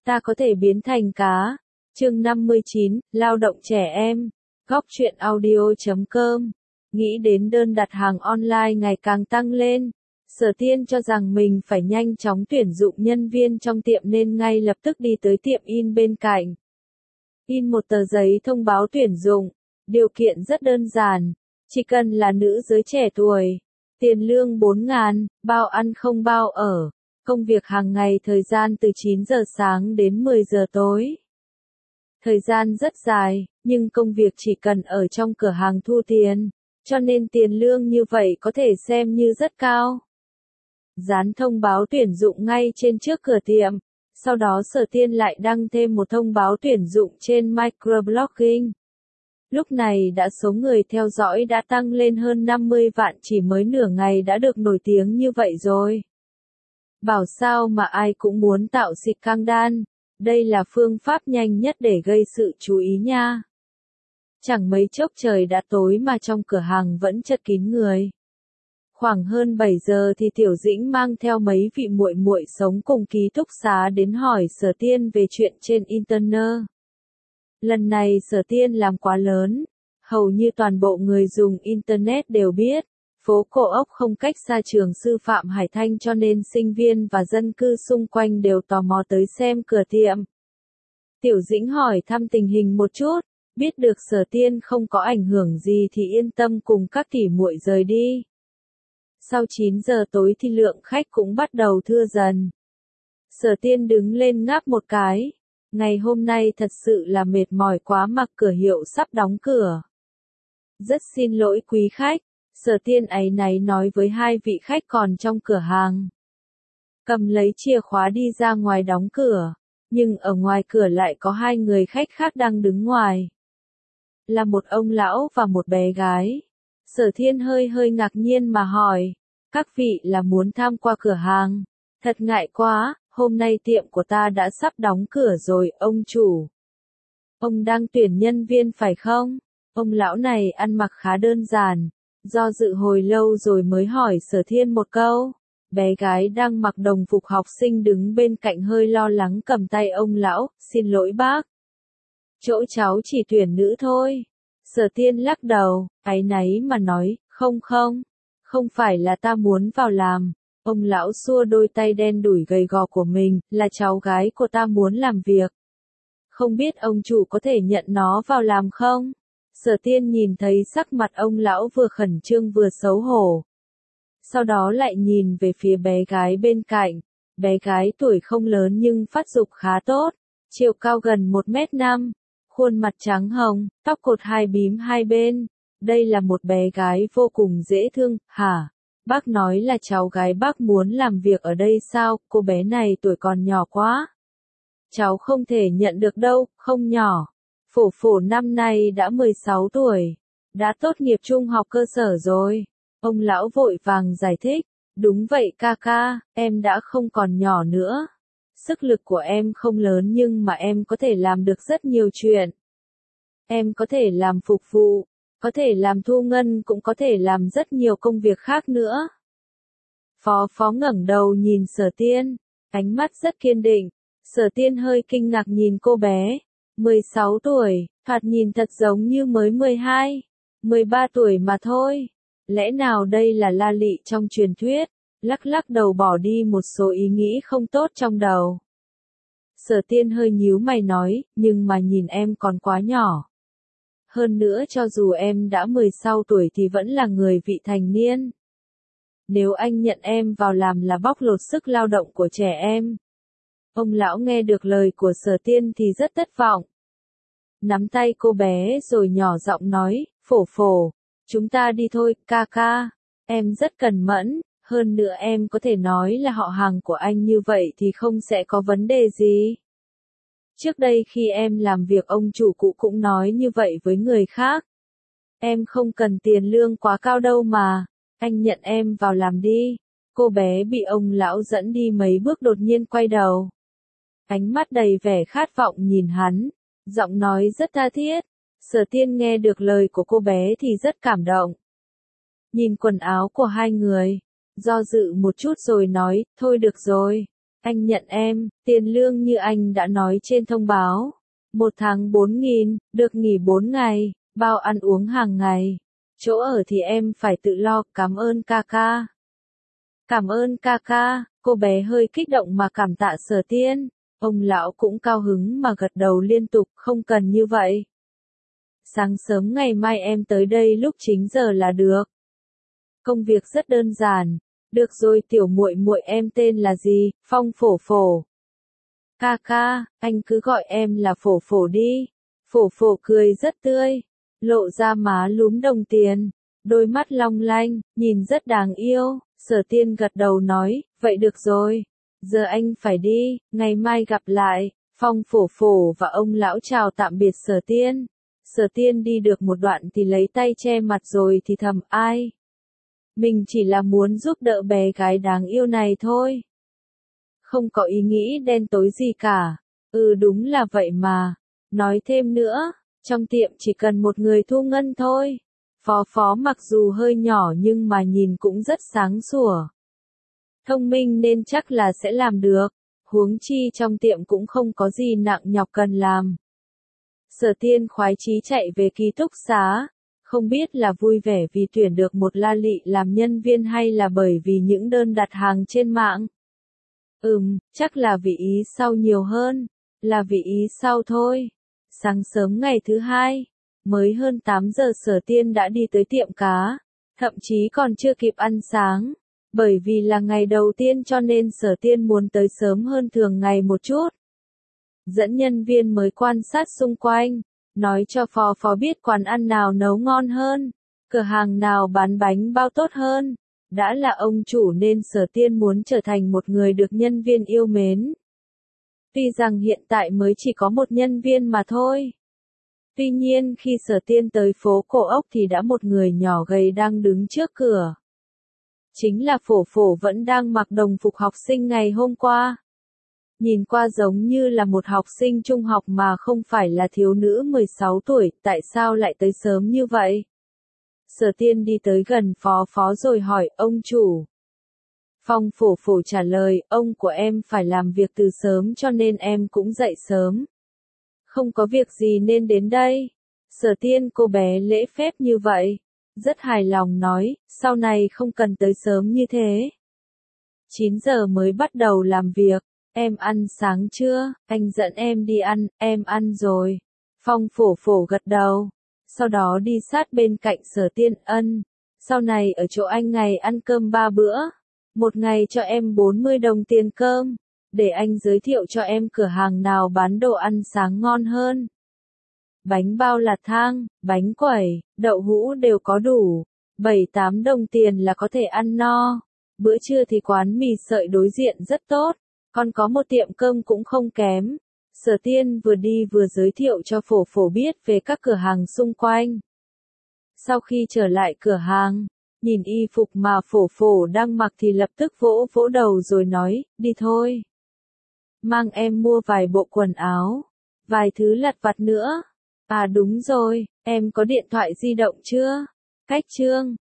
Ta có thể biến thành cá. Chương 59, lao động trẻ em. Góc truyện audio.com. Nghĩ đến đơn đặt hàng online ngày càng tăng lên, Sở Tiên cho rằng mình phải nhanh chóng tuyển dụng nhân viên trong tiệm nên ngay lập tức đi tới tiệm in bên cạnh. In một tờ giấy thông báo tuyển dụng, điều kiện rất đơn giản, chỉ cần là nữ giới trẻ tuổi, tiền lương 4.000, bao ăn không bao ở, công việc hàng ngày thời gian từ 9 giờ sáng đến 10 giờ tối. Thời gian rất dài, nhưng công việc chỉ cần ở trong cửa hàng thu tiền, cho nên tiền lương như vậy có thể xem như rất cao. Dán thông báo tuyển dụng ngay trên trước cửa tiệm, sau đó Sở Tiên lại đăng thêm một thông báo tuyển dụng trên microblogging. Lúc này số người theo dõi đã tăng lên hơn 50 vạn, chỉ mới nửa ngày đã được nổi tiếng như vậy rồi. Bảo sao mà ai cũng muốn tạo scandal, đây là phương pháp nhanh nhất để gây sự chú ý nha. Chẳng mấy chốc trời đã tối mà trong cửa hàng vẫn chật kín người. Khoảng hơn 7 giờ thì Tiểu Dĩnh mang theo mấy vị muội muội sống cùng ký túc xá đến hỏi Sở Tiên về chuyện trên internet. Lần này Sở Tiên làm quá lớn, hầu như toàn bộ người dùng internet đều biết, phố Cổ Ốc không cách xa trường sư phạm Hải Thanh cho nên sinh viên và dân cư xung quanh đều tò mò tới xem cửa tiệm. Tiểu Dĩnh hỏi thăm tình hình một chút, biết được Sở Tiên không có ảnh hưởng gì thì yên tâm cùng các tỉ muội rời đi. Sau 9 giờ tối thì lượng khách cũng bắt đầu thưa dần. Sở Tiên đứng lên ngáp một cái. Ngày hôm nay thật sự là mệt mỏi quá mà cửa hiệu sắp đóng cửa. Rất xin lỗi quý khách, Sở Tiên áy náy nói với hai vị khách còn trong cửa hàng. Cầm lấy chìa khóa đi ra ngoài đóng cửa, nhưng ở ngoài cửa lại có hai người khách khác đang đứng ngoài. Là một ông lão và một bé gái. Sở Thiên hơi ngạc nhiên mà hỏi, các vị là muốn tham qua cửa hàng? Thật ngại quá, hôm nay tiệm của ta đã sắp đóng cửa rồi, ông chủ. Ông đang tuyển nhân viên phải không? Ông lão này ăn mặc khá đơn giản, do dự hồi lâu rồi mới hỏi Sở Thiên một câu. Bé gái đang mặc đồng phục học sinh đứng bên cạnh hơi lo lắng cầm tay ông lão, xin lỗi bác. Chỗ cháu chỉ tuyển nữ thôi. Sở Thiên lắc đầu, áy náy mà nói, không phải là ta muốn vào làm. Ông lão xua đôi tay đen đủi gầy gò của mình, là cháu gái của ta muốn làm việc. Không biết ông chủ có thể nhận nó vào làm không? Sở Tiên nhìn thấy sắc mặt ông lão vừa khẩn trương vừa xấu hổ. Sau đó lại nhìn về phía bé gái bên cạnh. Bé gái tuổi không lớn nhưng phát dục khá tốt, chiều cao gần 1m5. Khuôn mặt trắng hồng, tóc cột hai bím hai bên. Đây là một bé gái vô cùng dễ thương. Hả? Bác nói là cháu gái bác muốn làm việc ở đây sao? Cô bé này tuổi còn nhỏ quá. Cháu không thể nhận được đâu, không nhỏ. Phổ năm nay đã 16 tuổi. Đã tốt nghiệp trung học cơ sở rồi. Ông lão vội vàng giải thích. Đúng vậy ca, em đã không còn nhỏ nữa. Sức lực của em không lớn nhưng mà em có thể làm được rất nhiều chuyện. Em có thể làm phục vụ, có thể làm thu ngân, cũng có thể làm rất nhiều công việc khác nữa. Phó ngẩng đầu nhìn Sở Tiên, ánh mắt rất kiên định. Sở Tiên hơi kinh ngạc nhìn cô bé. 16 tuổi, thoạt nhìn thật giống như mới 12, 13 tuổi mà thôi. Lẽ nào đây là la lị trong truyền thuyết? Lắc đầu bỏ đi một số ý nghĩ không tốt trong đầu. Sở Tiên hơi nhíu mày nói, nhưng mà nhìn em còn quá nhỏ. Hơn nữa cho dù em đã 16 tuổi thì vẫn là người vị thành niên. Nếu anh nhận em vào làm là bóc lột sức lao động của trẻ em. Ông lão nghe được lời của Sở Tiên thì rất thất vọng. Nắm tay cô bé rồi nhỏ giọng nói, phổ, chúng ta đi thôi, ca, em rất cần mẫn. Hơn nữa em có thể nói là họ hàng của anh như vậy thì không sẽ có vấn đề gì. Trước đây khi em làm việc ông chủ cũ cũng nói như vậy với người khác. Em không cần tiền lương quá cao đâu mà, anh nhận em vào làm đi. Cô bé bị ông lão dẫn đi mấy bước đột nhiên quay đầu. Ánh mắt đầy vẻ khát vọng nhìn hắn, giọng nói rất tha thiết. Sở Tiên nghe được lời của cô bé thì rất cảm động. Nhìn quần áo của hai người, do dự một chút rồi nói, thôi được rồi, Anh nhận em, tiền lương như anh đã nói trên thông báo. 1 tháng 4.000, được nghỉ 4 ngày, bao ăn uống hàng ngày. Chỗ ở thì em phải tự lo, cảm ơn ca ca. Cảm ơn ca ca, cô bé hơi kích động mà cảm tạ Sở Tiên. Ông lão cũng cao hứng mà gật đầu liên tục, không cần như vậy. Sáng sớm ngày mai em tới đây lúc 9 giờ là được. Công việc rất đơn giản. Được rồi, tiểu muội muội, em tên là gì? Phong Phổ Phổ. Ca ca, anh cứ gọi em là Phổ Phổ đi. Phổ Phổ cười rất tươi, lộ ra má lúm đồng tiền, đôi mắt long lanh, nhìn rất đáng yêu. Sở Tiên gật đầu nói, vậy được rồi. Giờ anh phải đi, ngày mai gặp lại. Phong Phổ Phổ và ông lão chào tạm biệt Sở Tiên. Sở Tiên đi được một đoạn thì lấy tay che mặt rồi thì thầm ai. Mình chỉ là muốn giúp đỡ bé gái đáng yêu này thôi. Không có ý nghĩ đen tối gì cả. Đúng là vậy mà. Nói thêm nữa, trong tiệm chỉ cần một người thu ngân thôi. Phó Phó mặc dù hơi nhỏ nhưng mà nhìn cũng rất sáng sủa. Thông minh nên chắc là sẽ làm được. Huống chi trong tiệm cũng không có gì nặng nhọc cần làm. Sở Tiên khoái chí chạy về ký túc xá. Không biết là vui vẻ vì tuyển được một la lị làm nhân viên hay là bởi vì những đơn đặt hàng trên mạng. Chắc là vì ý sau nhiều hơn. Là vì ý sau thôi. Sáng sớm ngày thứ hai, mới hơn 8 giờ Sở Tiên đã đi tới tiệm cá. Thậm chí còn chưa kịp ăn sáng. Bởi vì là ngày đầu tiên cho nên Sở Tiên muốn tới sớm hơn thường ngày một chút. Dẫn nhân viên mới quan sát xung quanh. Nói cho Phó Phó biết quán ăn nào nấu ngon hơn. Cửa hàng nào bán bánh bao tốt hơn. Đã là ông chủ nên Sở Tiên muốn trở thành một người được nhân viên yêu mến. Tuy rằng hiện tại mới chỉ có một nhân viên mà thôi. Tuy nhiên khi Sở Tiên tới phố Cổ Ốc thì đã một người nhỏ gầy đang đứng trước cửa. Chính là Phổ Phổ vẫn đang mặc đồng phục học sinh ngày hôm qua. Nhìn qua giống như là một học sinh trung học mà không phải là thiếu nữ 16 tuổi, tại sao lại tới sớm như vậy? Sở Tiên đi tới gần Phó Phó rồi hỏi, ông chủ. Phong Phổ Phổ trả lời, ông của em phải làm việc từ sớm cho nên em cũng dậy sớm. Không có việc gì nên đến đây. Sở Tiên cô bé lễ phép như vậy. Rất hài lòng nói, sau này không cần tới sớm như thế. 9 giờ mới bắt đầu làm việc. Em ăn sáng chưa? Anh dẫn em đi ăn, em ăn rồi. Phong Phổ Phổ gật đầu. Sau đó đi sát bên cạnh Sở Tiên ân. Sau này ở chỗ anh ngày ăn cơm 3 bữa. Một ngày cho em 40 đồng tiền cơm. Để anh giới thiệu cho em cửa hàng nào bán đồ ăn sáng ngon hơn. Bánh bao lạt thang, bánh quẩy, đậu hũ đều có đủ. 7-8 đồng tiền là có thể ăn no. Bữa trưa thì quán mì sợi đối diện rất tốt. Còn có một tiệm cơm cũng không kém. Sở Tiên vừa đi vừa giới thiệu cho Phổ Phổ biết về các cửa hàng xung quanh. Sau khi trở lại cửa hàng, nhìn y phục mà Phổ Phổ đang mặc thì lập tức vỗ vỗ đầu rồi nói, đi thôi. Mang em mua vài bộ quần áo, vài thứ lặt vặt nữa. À đúng rồi, em có điện thoại di động chưa? Cách chương